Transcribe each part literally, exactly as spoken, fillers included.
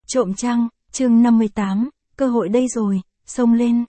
Trộm trăng, chương năm mươi tám, cơ hội đây rồi, xông lên.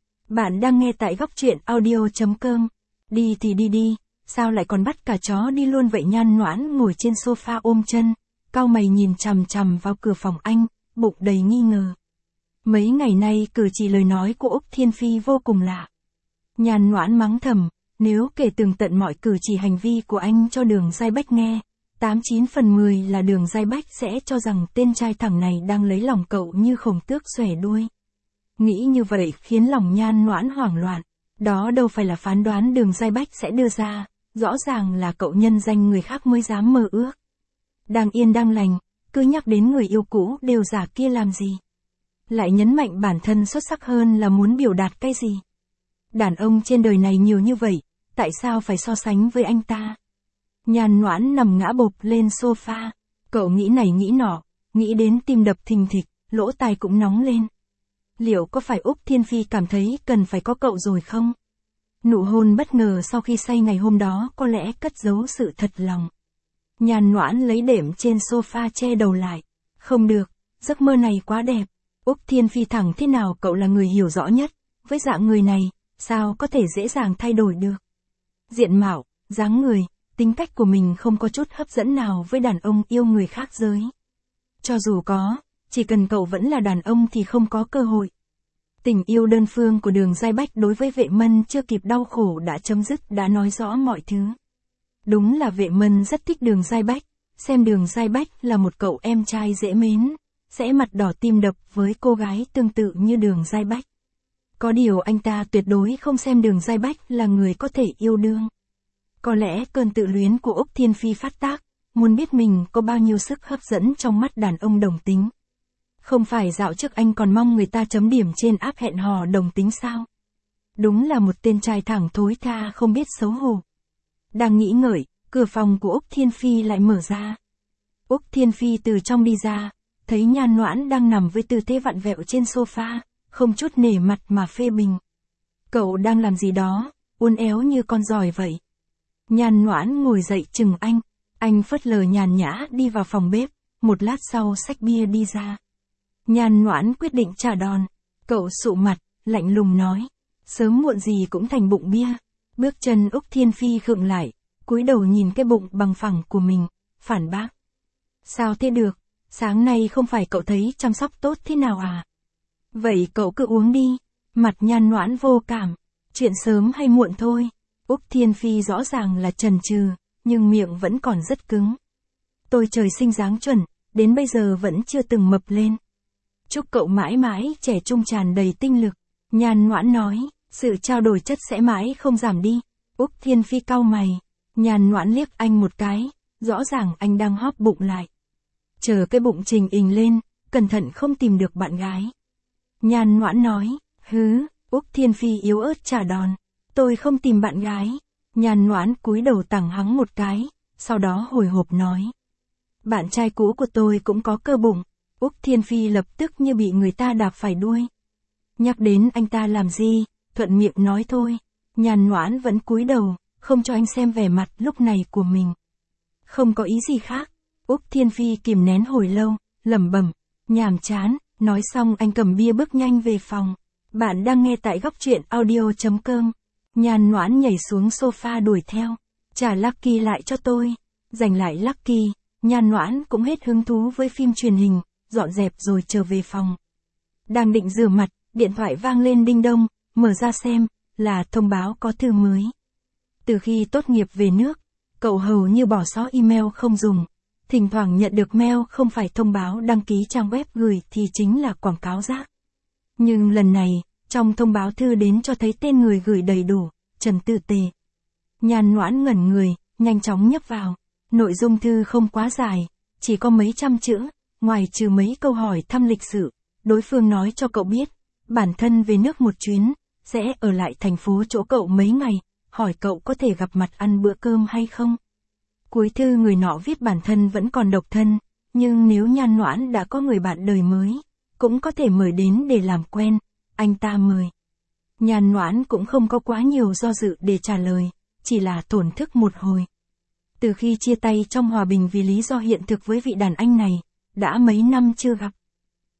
Bạn đang nghe tại góc truyện audio.com. Đi thì đi đi, sao lại còn bắt cả chó đi luôn vậy? Nhan Noãn ngồi trên sofa ôm chân, cau mày nhìn chằm chằm vào cửa phòng anh, bụng đầy nghi ngờ. Mấy ngày nay cử chỉ lời nói của Úc Thiên Phi vô cùng lạ. Nhan Noãn mắng thầm, nếu kể tường tận mọi cử chỉ hành vi của anh cho Đường Giai Bách nghe, tám chín phần mười là Đường Giai Bách sẽ cho rằng tên trai thẳng này đang lấy lòng cậu như khổng tước xòe đuôi. Nghĩ như vậy khiến lòng Nhan Noãn hoảng loạn, đó đâu phải là phán đoán Đường Giai Bách sẽ đưa ra, rõ ràng là cậu nhân danh người khác mới dám mơ ước. Đang yên đang lành, cứ nhắc đến người yêu cũ đều giả kia làm gì? Lại nhấn mạnh bản thân xuất sắc hơn là muốn biểu đạt cái gì? Đàn ông trên đời này nhiều như vậy, tại sao phải so sánh với anh ta? Nhan Noãn nằm ngã bộp lên sofa, cậu nghĩ này nghĩ nọ, nghĩ đến tim đập thình thịch, lỗ tai cũng nóng lên. Liệu có phải Úc Thiên Phi cảm thấy cần phải có cậu rồi không? Nụ hôn bất ngờ sau khi say ngày hôm đó có lẽ cất giấu sự thật lòng. Nhan Noãn lấy đệm trên sofa che đầu lại. Không được, giấc mơ này quá đẹp. Úc Thiên Phi thẳng thế nào cậu là người hiểu rõ nhất, với dạng người này, sao có thể dễ dàng thay đổi được? Diện mạo, dáng người, tính cách của mình không có chút hấp dẫn nào với đàn ông yêu người khác giới. Cho dù có, chỉ cần cậu vẫn là đàn ông thì không có cơ hội. Tình yêu đơn phương của Đường Giai Bách đối với Vệ Mân chưa kịp đau khổ đã chấm dứt đã nói rõ mọi thứ. Đúng là Vệ Mân rất thích Đường Giai Bách, xem Đường Giai Bách là một cậu em trai dễ mến, sẽ mặt đỏ tim đập với cô gái tương tự như Đường Giai Bách. Có điều anh ta tuyệt đối không xem Đường Giai Bách là người có thể yêu đương. Có lẽ cơn tự luyến của Úc Thiên Phi phát tác, muốn biết mình có bao nhiêu sức hấp dẫn trong mắt đàn ông đồng tính. Không phải dạo trước anh còn mong người ta chấm điểm trên app hẹn hò đồng tính sao? Đúng là một tên trai thẳng thối tha không biết xấu hổ. Đang nghĩ ngợi, cửa phòng của Úc Thiên Phi lại mở ra. Úc Thiên Phi từ trong đi ra, thấy Nhan Noãn đang nằm với tư thế vặn vẹo trên sofa, không chút nể mặt mà phê bình. Cậu đang làm gì đó, uốn éo như con giòi vậy. Nhan Noãn ngồi dậy chừng anh, anh phớt lờ nhàn nhã đi vào phòng bếp, một lát sau xách bia đi ra. Nhan Noãn quyết định trả đòn, cậu sụ mặt, lạnh lùng nói, sớm muộn gì cũng thành bụng bia. Bước chân Úc Thiên Phi khựng lại, cúi đầu nhìn cái bụng bằng phẳng của mình, phản bác. Sao thế được, sáng nay không phải cậu thấy chăm sóc tốt thế nào à? Vậy cậu cứ uống đi. Mặt Nhan Noãn vô cảm, chuyện sớm hay muộn thôi. Úc Thiên Phi rõ ràng là chần chừ, nhưng miệng vẫn còn rất cứng. Tôi trời sinh dáng chuẩn, đến bây giờ vẫn chưa từng mập lên. Chúc cậu mãi mãi trẻ trung tràn đầy tinh lực. Nhan Noãn nói, sự trao đổi chất sẽ mãi không giảm đi. Úc Thiên Phi cau mày, Nhan Noãn liếc anh một cái, rõ ràng anh đang hóp bụng lại. Chờ cái bụng trình ình lên, cẩn thận không tìm được bạn gái. Nhan Noãn nói, hứ, Úc Thiên Phi yếu ớt trả đòn. Tôi không tìm bạn gái. Nhan Noãn cúi đầu tằng hắng một cái, sau đó hồi hộp nói. Bạn trai cũ của tôi cũng có cơ bụng. Úc Thiên Phi lập tức như bị người ta đạp phải đuôi. Nhắc đến anh ta làm gì, thuận miệng nói thôi. Nhan Noãn vẫn cúi đầu, không cho anh xem vẻ mặt lúc này của mình. Không có ý gì khác. Úc Thiên Phi kìm nén hồi lâu, lẩm bẩm, nhàm chán. Nói xong anh cầm bia bước nhanh về phòng. Bạn đang nghe tại góc truyện audio.com. Nhan Noãn nhảy xuống sofa đuổi theo. Trả Lucky lại cho tôi. Giành lại Lucky. Nhan Noãn cũng hết hứng thú với phim truyền hình, dọn dẹp rồi trở về phòng. Đang định rửa mặt, điện thoại vang lên đinh đông, mở ra xem, là thông báo có thư mới. Từ khi tốt nghiệp về nước, cậu hầu như bỏ xó email không dùng. Thỉnh thoảng nhận được mail không phải thông báo đăng ký trang web gửi thì chính là quảng cáo rác. Nhưng lần này, trong thông báo thư đến cho thấy tên người gửi đầy đủ, Trần Tư Tề. Nhan Noãn ngẩn người, nhanh chóng nhấp vào. Nội dung thư không quá dài, chỉ có mấy trăm chữ, ngoài trừ mấy câu hỏi thăm lịch sử. Đối phương nói cho cậu biết, bản thân về nước một chuyến, sẽ ở lại thành phố chỗ cậu mấy ngày, hỏi cậu có thể gặp mặt ăn bữa cơm hay không. Cuối thư người nọ viết bản thân vẫn còn độc thân, nhưng nếu Nhan Noãn đã có người bạn đời mới, cũng có thể mời đến để làm quen, anh ta mời. Nhan Noãn cũng không có quá nhiều do dự để trả lời, chỉ là thổn thức một hồi. Từ khi chia tay trong hòa bình vì lý do hiện thực với vị đàn anh này, đã mấy năm chưa gặp.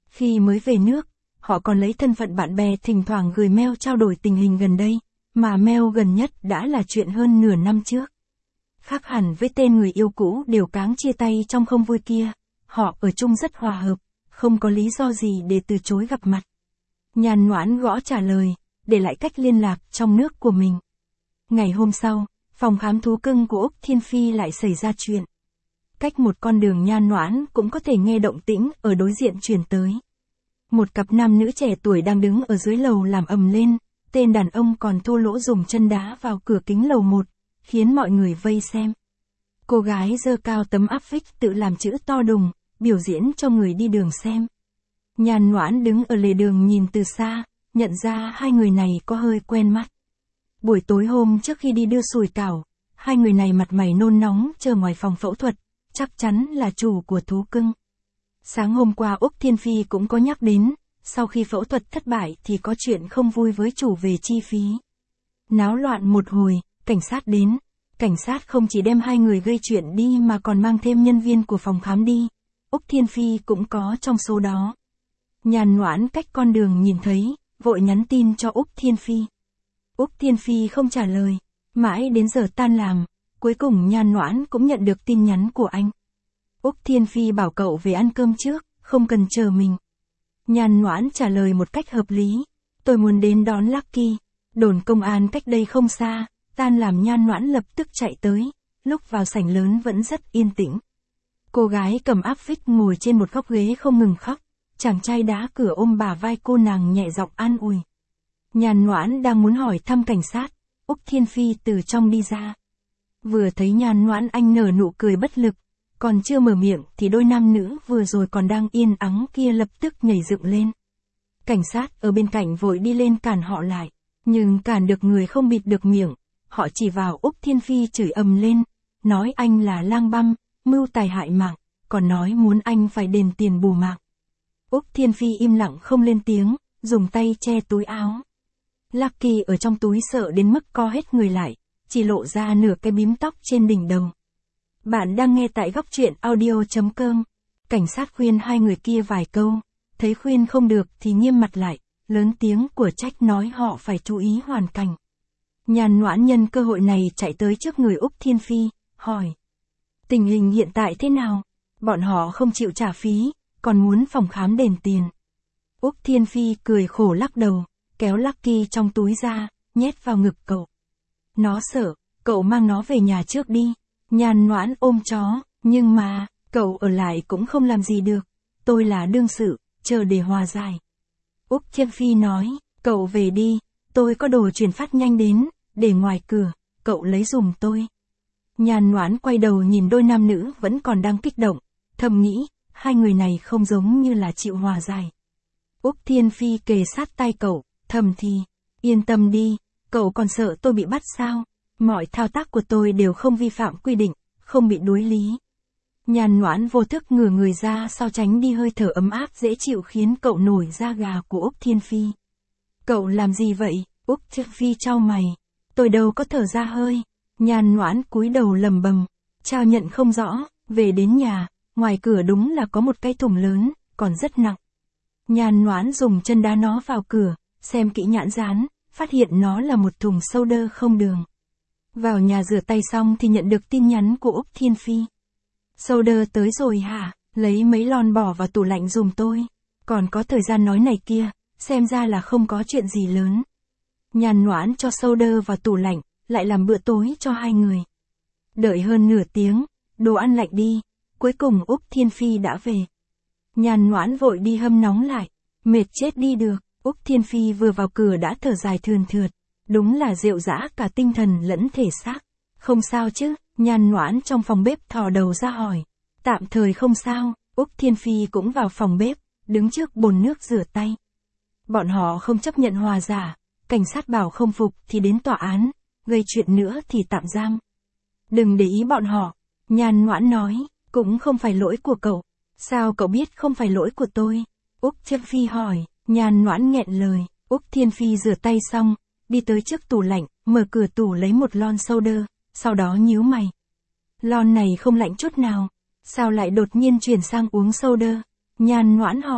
Khi mới về nước, họ còn lấy thân phận bạn bè thỉnh thoảng gửi mail trao đổi tình hình gần đây, mà mail gần nhất đã là chuyện hơn nửa năm trước. Khác hẳn với tên người yêu cũ đều cáng chia tay trong không vui kia, họ ở chung rất hòa hợp, không có lý do gì để từ chối gặp mặt. Nhan Noãn gõ trả lời, để lại cách liên lạc trong nước của mình. Ngày hôm sau, phòng khám thú cưng của Úc Thiên Phi lại xảy ra chuyện. Cách một con đường Nhan Noãn cũng có thể nghe động tĩnh ở đối diện truyền tới. Một cặp nam nữ trẻ tuổi đang đứng ở dưới lầu làm ầm lên, tên đàn ông còn thô lỗ dùng chân đá vào cửa kính lầu một, khiến mọi người vây xem. Cô gái giơ cao tấm áp phích tự làm chữ to đùng, biểu diễn cho người đi đường xem. Nhan Noãn đứng ở lề đường nhìn từ xa, nhận ra hai người này có hơi quen mắt. Buổi tối hôm trước khi đi đưa sủi cảo, hai người này mặt mày nôn nóng chờ ngoài phòng phẫu thuật, chắc chắn là chủ của thú cưng. Sáng hôm qua Úc Thiên Phi cũng có nhắc đến, sau khi phẫu thuật thất bại thì có chuyện không vui với chủ về chi phí. Náo loạn một hồi, cảnh sát đến. Cảnh sát không chỉ đem hai người gây chuyện đi mà còn mang thêm nhân viên của phòng khám đi. Úc Thiên Phi cũng có trong số đó. Nhan Noãn cách con đường nhìn thấy, vội nhắn tin cho Úc Thiên Phi. Úc Thiên Phi không trả lời, mãi đến giờ tan làm, cuối cùng Nhan Noãn cũng nhận được tin nhắn của anh. Úc Thiên Phi bảo cậu về ăn cơm trước, không cần chờ mình. Nhan Noãn trả lời một cách hợp lý, tôi muốn đến đón Lucky. Đồn công an cách đây không xa, tan làm Nhan Noãn lập tức chạy tới, lúc vào sảnh lớn vẫn rất yên tĩnh. Cô gái cầm áp phích ngồi trên một góc ghế không ngừng khóc, chàng trai đá cửa ôm bả vai cô nàng nhẹ giọng an ủi. Nhan Noãn đang muốn hỏi thăm cảnh sát, Úc Thiên Phi từ trong đi ra. Vừa thấy Nhan Noãn anh nở nụ cười bất lực, còn chưa mở miệng thì đôi nam nữ vừa rồi còn đang yên ắng kia lập tức nhảy dựng lên. Cảnh sát ở bên cạnh vội đi lên cản họ lại, nhưng cản được người không bịt được miệng, họ chỉ vào Úc Thiên Phi chửi ầm lên, nói anh là lang băm, mưu tài hại mạng, còn nói muốn anh phải đền tiền bù mạng. Úc Thiên Phi im lặng không lên tiếng, dùng tay che túi áo. Lucky ở trong túi sợ đến mức co hết người lại, chỉ lộ ra nửa cái bím tóc trên đỉnh đầu. Bạn đang nghe tại góc truyện audio chấm com. Cảnh sát khuyên hai người kia vài câu, thấy khuyên không được thì nghiêm mặt lại, lớn tiếng của trách nói họ phải chú ý hoàn cảnh. Nhan Noãn nhân cơ hội này chạy tới trước người Úc Thiên Phi, hỏi. Tình hình hiện tại thế nào? Bọn họ không chịu trả phí, còn muốn phòng khám đền tiền. Úc Thiên Phi cười khổ lắc đầu, kéo Lucky trong túi ra, nhét vào ngực cậu. Nó sợ, cậu mang nó về nhà trước đi. Nhan Noãn ôm chó, nhưng mà, cậu ở lại cũng không làm gì được. Tôi là đương sự, chờ để hòa giải. Úc Thiên Phi nói, cậu về đi, tôi có đồ chuyển phát nhanh đến, để ngoài cửa, cậu lấy giùm tôi. Nhan Noãn quay đầu nhìn đôi nam nữ vẫn còn đang kích động, thầm nghĩ, hai người này không giống như là chịu hòa giải. Úc Thiên Phi kề sát tay cậu, thầm thì, yên tâm đi, cậu còn sợ tôi bị bắt sao? Mọi thao tác của tôi đều không vi phạm quy định, không bị đối lý. Nhan Noãn vô thức ngửa người ra sau tránh đi hơi thở ấm áp dễ chịu khiến cậu nổi da gà của Úc Thiên Phi. Cậu làm gì vậy? Úc Thiên Phi chau mày. Tôi đâu có thở ra hơi. Nhan Noãn cúi đầu lầm bầm, trao nhận không rõ, về đến nhà, ngoài cửa đúng là có một cái thùng lớn, còn rất nặng. Nhan Noãn dùng chân đá nó vào cửa, xem kỹ nhãn dán, phát hiện nó là một thùng soda không đường. Vào nhà rửa tay xong thì nhận được tin nhắn của Úc Thiên Phi. Soda tới rồi hả? Lấy mấy lon bỏ vào tủ lạnh dùm tôi. Còn có thời gian nói này kia, xem ra là không có chuyện gì lớn. Nhan Noãn cho soda vào tủ lạnh, lại làm bữa tối cho hai người. Đợi hơn nửa tiếng, đồ ăn lạnh đi, cuối cùng Úc Thiên Phi đã về. Nhan Noãn vội đi hâm nóng lại, mệt chết đi được. Úc Thiên Phi vừa vào cửa đã thở dài thườn thượt, đúng là rệu rã cả tinh thần lẫn thể xác. Không sao chứ? Nhan Noãn trong phòng bếp thò đầu ra hỏi. Tạm thời không sao. Úc Thiên Phi cũng vào phòng bếp, đứng trước bồn nước rửa tay. Bọn họ không chấp nhận hòa giả, cảnh sát bảo không phục thì đến tòa án, gây chuyện nữa thì tạm giam. Đừng để ý bọn họ. Nhan Noãn nói, cũng không phải lỗi của cậu. Sao cậu biết không phải lỗi của tôi? Úc Thiên Phi hỏi. Nhan Noãn nghẹn lời. Úc Thiên Phi rửa tay xong, đi tới trước tủ lạnh, mở cửa tủ lấy một lon soda, sau đó nhíu mày. Lon này không lạnh chút nào, sao lại đột nhiên chuyển sang uống soda? Nhan Noãn hỏi,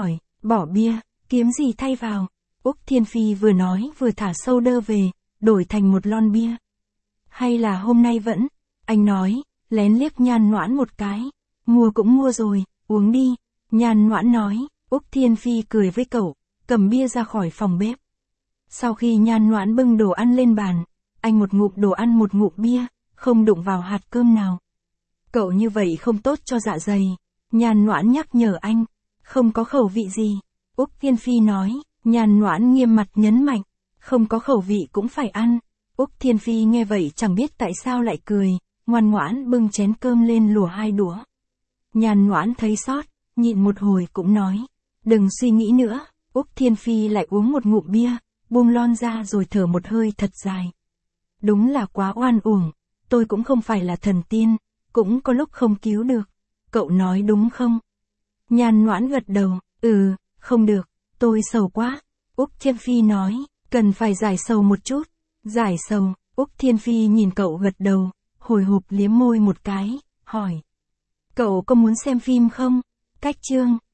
Bỏ bia, kiếm gì thay vào? Úc Thiên Phi vừa nói vừa thả sâu đơ về, đổi thành một lon bia. Hay là hôm nay vẫn, anh nói, lén liếc Nhan Noãn một cái. Mua cũng mua rồi, uống đi. Nhan Noãn nói, Úc Thiên Phi cười với cậu, cầm bia ra khỏi phòng bếp. Sau khi Nhan Noãn bưng đồ ăn lên bàn, anh một ngụm đồ ăn một ngụm bia, không đụng vào hạt cơm nào. Cậu như vậy không tốt cho dạ dày. Nhan Noãn nhắc nhở anh, không có khẩu vị gì. Úc Thiên Phi nói, Nhan Noãn nghiêm mặt nhấn mạnh, không có khẩu vị cũng phải ăn. Úc Thiên Phi nghe vậy chẳng biết tại sao lại cười, ngoan ngoãn bưng chén cơm lên lùa hai đũa. Nhan Noãn thấy sót, nhịn một hồi cũng nói, đừng suy nghĩ nữa. Úc Thiên Phi lại uống một ngụm bia, buông lon ra rồi thở một hơi thật dài. Đúng là quá oan uổng, tôi cũng không phải là thần tiên, cũng có lúc không cứu được. Cậu nói đúng không? Nhan Noãn gật đầu, ừ, không được, tôi sầu quá. Úc Thiên Phi nói, cần phải giải sầu một chút. Giải sầu, Úc Thiên Phi nhìn cậu gật đầu, hồi hộp liếm môi một cái, hỏi. Cậu có muốn xem phim không? Cách chương.